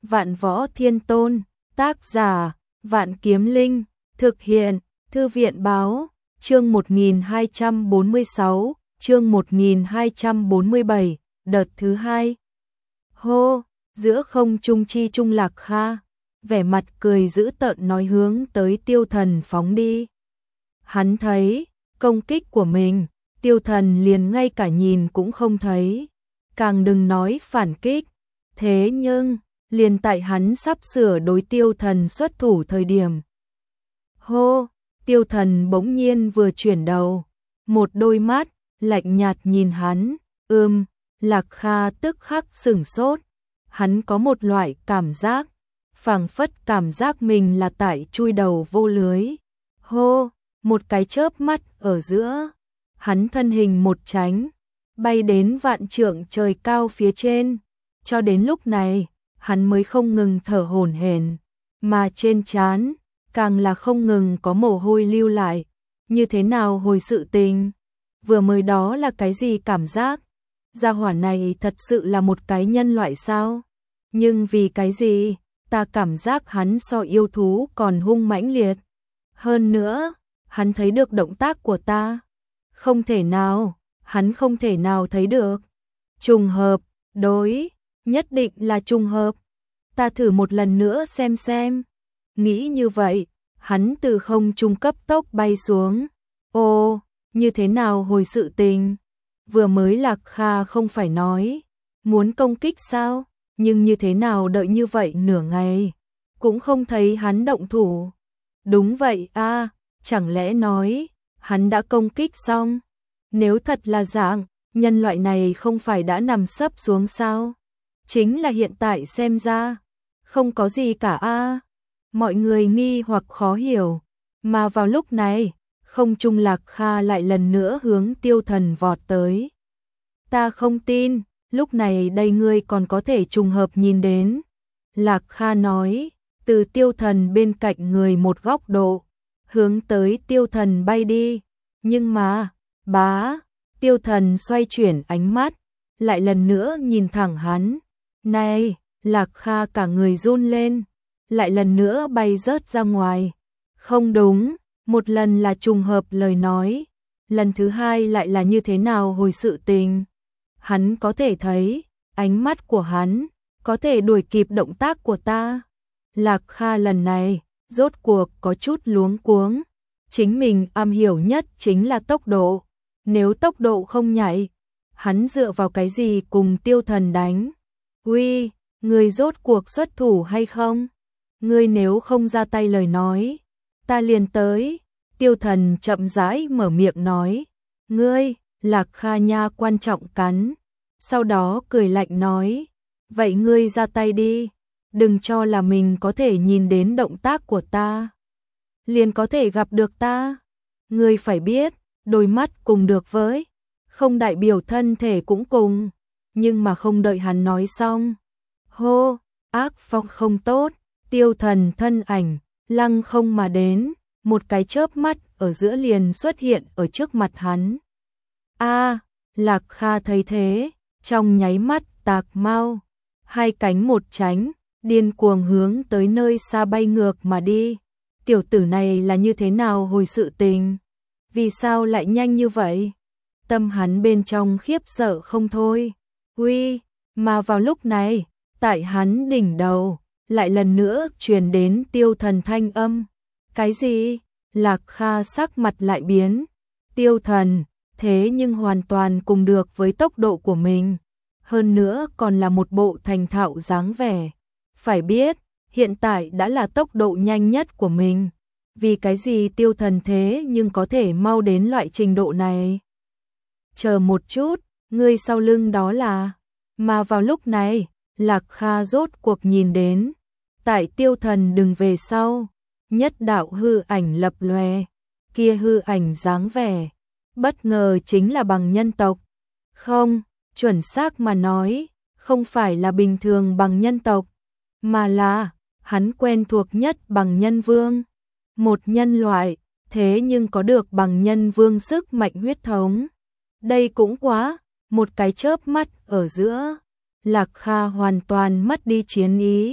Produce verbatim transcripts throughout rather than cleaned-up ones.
Vạn Võ Thiên Tôn, tác giả, Vạn Kiếm Linh, thực hiện, Thư viện báo, chương một nghìn hai trăm bốn mươi sáu, chương một nghìn hai trăm bốn mươi bảy, đợt thứ hai. Hô, giữa không trung chi trung Lạc Kha, vẻ mặt cười dữ tợn nói hướng tới Tiêu Thần phóng đi. Hắn thấy, công kích của mình, Tiêu Thần liền ngay cả nhìn cũng không thấy, càng đừng nói phản kích. Thế nhưng, liền tại hắn sắp sửa đối Tiêu Thần xuất thủ thời điểm. Hô, Tiêu Thần bỗng nhiên vừa chuyển đầu, một đôi mắt, lạnh nhạt nhìn hắn, ưm, Lạc Kha tức khắc sửng sốt, hắn có một loại cảm giác, phảng phất cảm giác mình là tại chui đầu vô lưới. Hô, một cái chớp mắt ở giữa, hắn thân hình một tránh, bay đến vạn trượng trời cao phía trên, cho đến lúc này, hắn mới không ngừng thở hổn hển, mà trên trán càng là không ngừng có mồ hôi lưu lại. Như thế nào hồi sự tình? Vừa mới đó là cái gì cảm giác? Gia hỏa này thật sự là một cái nhân loại sao? Nhưng vì cái gì? Ta cảm giác hắn so yêu thú còn hung mãnh liệt. Hơn nữa, hắn thấy được động tác của ta. Không thể nào, hắn không thể nào thấy được. Trùng hợp, đối, nhất định là trùng hợp. Ta thử một lần nữa xem xem. Nghĩ như vậy, hắn từ không trung cấp tốc bay xuống. Ô, như thế nào hồi sự tình? Vừa mới Lạc Kha không phải nói muốn công kích sao? Nhưng như thế nào đợi như vậy nửa ngày, cũng không thấy hắn động thủ. Đúng vậy a, chẳng lẽ nói hắn đã công kích xong? Nếu thật là dạng, nhân loại này không phải đã nằm sấp xuống sao? Chính là hiện tại xem ra, không có gì cả a. Mọi người nghi hoặc khó hiểu, mà vào lúc này, không trung Lạc Kha lại lần nữa hướng Tiêu Thần vọt tới. Ta không tin, lúc này đây ngươi còn có thể trùng hợp nhìn đến. Lạc Kha nói, từ Tiêu Thần bên cạnh người một góc độ, hướng tới Tiêu Thần bay đi. Nhưng mà, bá, Tiêu Thần xoay chuyển ánh mắt, lại lần nữa nhìn thẳng hắn. Này, Lạc Kha cả người run lên, lại lần nữa bay rớt ra ngoài. Không đúng, một lần là trùng hợp lời nói, lần thứ hai lại là như thế nào hồi sự tình? Hắn có thể thấy, ánh mắt của hắn, có thể đuổi kịp động tác của ta. Lạc Kha lần này, rốt cuộc có chút luống cuống. Chính mình am hiểu nhất chính là tốc độ. Nếu tốc độ không nhảy, hắn dựa vào cái gì cùng Tiêu Thần đánh? Uy, ngươi rốt cuộc xuất thủ hay không? Ngươi nếu không ra tay lời nói, ta liền tới. Tiêu Thần chậm rãi mở miệng nói. Ngươi, Lạc Kha nha quan trọng cắn. Sau đó cười lạnh nói. Vậy ngươi ra tay đi. Đừng cho là mình có thể nhìn đến động tác của ta, liền có thể gặp được ta. Ngươi phải biết, đôi mắt cùng được với, không đại biểu thân thể cũng cùng. Nhưng mà không đợi hắn nói xong. Hô, ác phong không tốt. Tiêu Thần thân ảnh, lăng không mà đến, một cái chớp mắt ở giữa liền xuất hiện ở trước mặt hắn. A, Lạc Kha thấy thế, trong nháy mắt tạc mau, hai cánh một tránh, điên cuồng hướng tới nơi xa bay ngược mà đi. Tiểu tử này là như thế nào hồi sự tình? Vì sao lại nhanh như vậy? Tâm hắn bên trong khiếp sợ không thôi. Uy, mà vào lúc này, tại hắn đỉnh đầu, lại lần nữa truyền đến Tiêu Thần thanh âm. Cái gì? Lạc Kha sắc mặt lại biến. Tiêu Thần, thế nhưng hoàn toàn cùng được với tốc độ của mình. Hơn nữa còn là một bộ thành thạo dáng vẻ. Phải biết, hiện tại đã là tốc độ nhanh nhất của mình. Vì cái gì Tiêu Thần thế nhưng có thể mau đến loại trình độ này? Chờ một chút, ngươi sau lưng đó là... Mà vào lúc này, Lạc Kha rốt cuộc nhìn đến. Tại Tiêu Thần đừng về sau, nhất đạo hư ảnh lập lòe, kia hư ảnh dáng vẻ, bất ngờ chính là bằng nhân tộc. Không, chuẩn xác mà nói, không phải là bình thường bằng nhân tộc, mà là hắn quen thuộc nhất bằng nhân vương. Một nhân loại, thế nhưng có được bằng nhân vương sức mạnh huyết thống. Đây cũng quá, một cái chớp mắt ở giữa, Lạc Kha hoàn toàn mất đi chiến ý,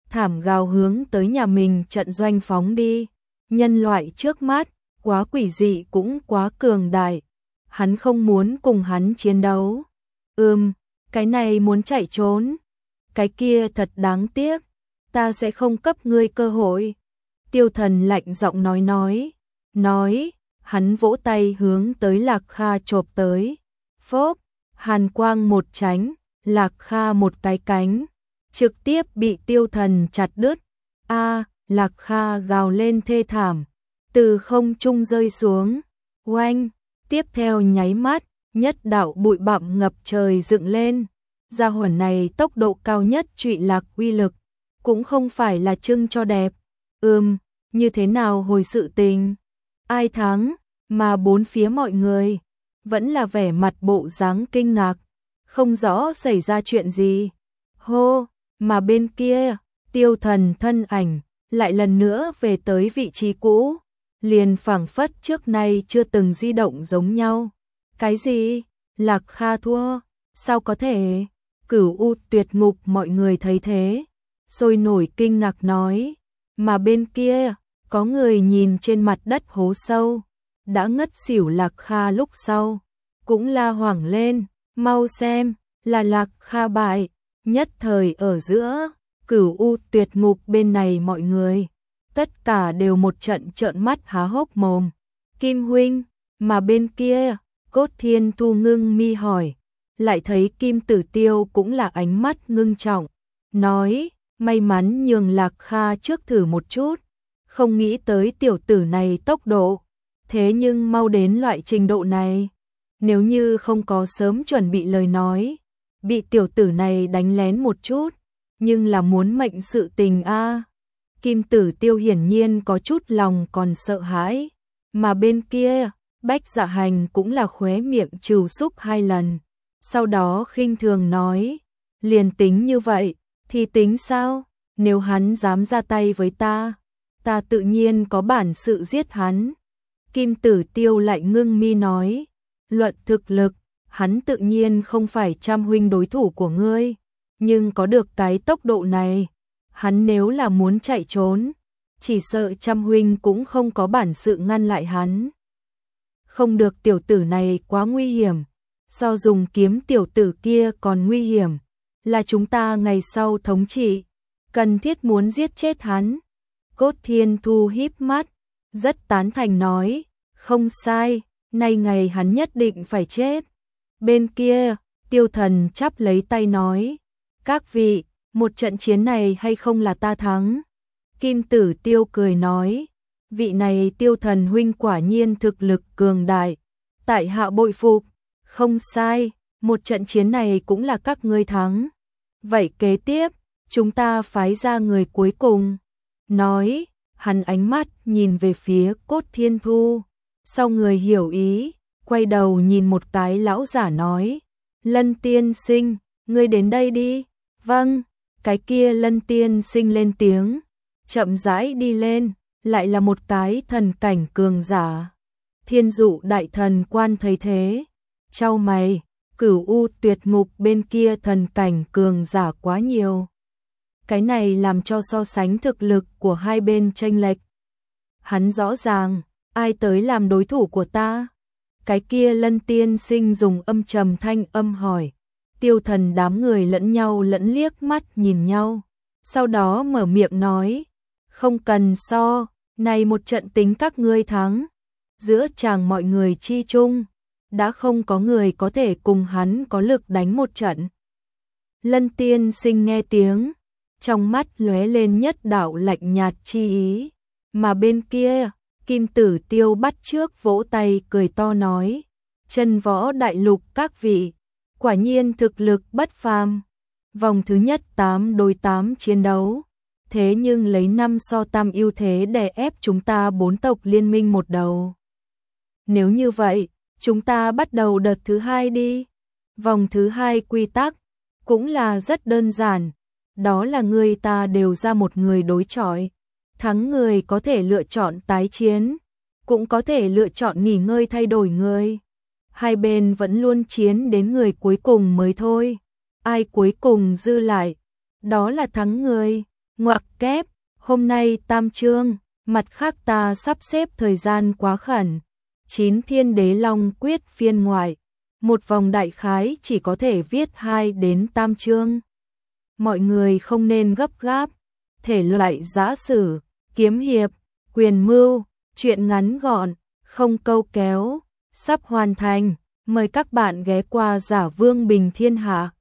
thảm gào hướng tới nhà mình trận doanh phóng đi. Nhân loại trước mắt, quá quỷ dị cũng quá cường đại. Hắn không muốn cùng hắn chiến đấu. Ừm, cái này muốn chạy trốn. Cái kia thật đáng tiếc. Ta sẽ không cấp ngươi cơ hội. Tiêu Thần lạnh giọng nói nói. Nói, hắn vỗ tay hướng tới Lạc Kha chộp tới. Phốp, hàn quang một tránh, Lạc Kha một cái cánh. Trực tiếp bị Tiêu Thần chặt đứt. A, Lạc Kha gào lên thê thảm. Từ không trung rơi xuống. Oanh, tiếp theo nháy mắt, nhất đạo bụi bặm ngập trời dựng lên. Gia hỏa này tốc độ cao nhất trụy lạc uy lực. Cũng không phải là trưng cho đẹp. Ừm, như thế nào hồi sự tình? Ai thắng? Mà bốn phía mọi người vẫn là vẻ mặt bộ dáng kinh ngạc, không rõ xảy ra chuyện gì. Hô, mà bên kia, Tiêu Thần thân ảnh lại lần nữa về tới vị trí cũ, liền phảng phất trước nay chưa từng di động giống nhau. Cái gì? Lạc Kha thua? Sao có thể? Cửu U Tuyệt Ngục mọi người thấy thế, sôi nổi kinh ngạc nói. Mà bên kia, có người nhìn trên mặt đất hố sâu, đã ngất xỉu Lạc Kha lúc sau, cũng la hoảng lên, mau xem, là Lạc Kha bại. Nhất thời ở giữa, Cửu U Tuyệt Ngục bên này mọi người, tất cả đều một trận trợn mắt há hốc mồm. Kim huynh, mà bên kia, Cốt Thiên Thu ngưng mi hỏi, lại thấy Kim Tử Tiêu cũng là ánh mắt ngưng trọng, nói, may mắn nhường Lạc Kha trước thử một chút, không nghĩ tới tiểu tử này tốc độ, thế nhưng mau đến loại trình độ này. Nếu như không có sớm chuẩn bị lời nói, bị tiểu tử này đánh lén một chút, nhưng là muốn mệnh sự tình a. À. Kim Tử Tiêu hiển nhiên có chút lòng còn sợ hãi, mà bên kia, Bách Dạ Hành cũng là khóe miệng trừ xúc hai lần, sau đó khinh thường nói, liền tính như vậy, thì tính sao, nếu hắn dám ra tay với ta, ta tự nhiên có bản sự giết hắn. Kim Tử Tiêu lại ngưng mi nói, luận thực lực, hắn tự nhiên không phải Trăm huynh đối thủ của ngươi, nhưng có được cái tốc độ này, hắn nếu là muốn chạy trốn, chỉ sợ Trăm huynh cũng không có bản sự ngăn lại hắn. Không được, tiểu tử này quá nguy hiểm, so dùng kiếm tiểu tử kia còn nguy hiểm, là chúng ta ngày sau thống trị, cần thiết muốn giết chết hắn. Cốt Thiên Thu híp mắt, rất tán thành nói, không sai, nay ngày hắn nhất định phải chết. Bên kia, Tiêu Thần chắp lấy tay nói, các vị, một trận chiến này hay không là ta thắng. Kim Tử Tiêu cười nói, vị này Tiêu Thần huynh quả nhiên thực lực cường đại, tại hạ bội phục. Không sai, một trận chiến này cũng là các ngươi thắng. Vậy kế tiếp, chúng ta phái ra người cuối cùng. Nói, hắn ánh mắt nhìn về phía Cốt Thiên Thu, sau người hiểu ý, quay đầu nhìn một cái lão giả nói, Lân tiên sinh, ngươi đến đây đi. Vâng, cái kia Lân tiên sinh lên tiếng, chậm rãi đi lên, lại là một cái thần cảnh cường giả. Thiên Dụ đại thần quan thấy thế, chau mày, Cửu U Tuyệt Ngục bên kia thần cảnh cường giả quá nhiều. Cái này làm cho so sánh thực lực của hai bên chênh lệch. Hắn rõ ràng, ai tới làm đối thủ của ta? Cái kia Lân tiên sinh dùng âm trầm thanh âm hỏi. Tiêu Thần đám người lẫn nhau lẫn liếc mắt nhìn nhau, sau đó mở miệng nói, không cần so, này một trận tính các ngươi thắng. Giữa chàng mọi người chi chung, đã không có người có thể cùng hắn có lực đánh một trận. Lân tiên sinh nghe tiếng, trong mắt lóe lên nhất đạo lạnh nhạt chi ý, mà bên kia, Kim Tử Tiêu bắt trước vỗ tay cười to nói, Chân Võ Đại Lục các vị, quả nhiên thực lực bất phàm. Vòng thứ nhất tám đối tám chiến đấu, thế nhưng lấy năm so tam ưu thế đè ép chúng ta bốn tộc liên minh một đầu. Nếu như vậy, chúng ta bắt đầu đợt thứ hai đi. Vòng thứ hai quy tắc cũng là rất đơn giản, đó là người ta đều ra một người đối chọi, thắng người có thể lựa chọn tái chiến, cũng có thể lựa chọn nghỉ ngơi thay đổi người. Hai bên vẫn luôn chiến đến người cuối cùng mới thôi. Ai cuối cùng dư lại, đó là thắng người. Ngoặc kép, hôm nay tam chương, mặt khác ta sắp xếp thời gian quá khẩn. Chín Thiên Đế Long Quyết phiên ngoại, một vòng đại khái chỉ có thể viết hai đến tam chương. Mọi người không nên gấp gáp, thể loại giã sử, kiếm hiệp, quyền mưu, truyện ngắn gọn, không câu kéo, sắp hoàn thành, mời các bạn ghé qua Giả Vương Bình Thiên Hạ.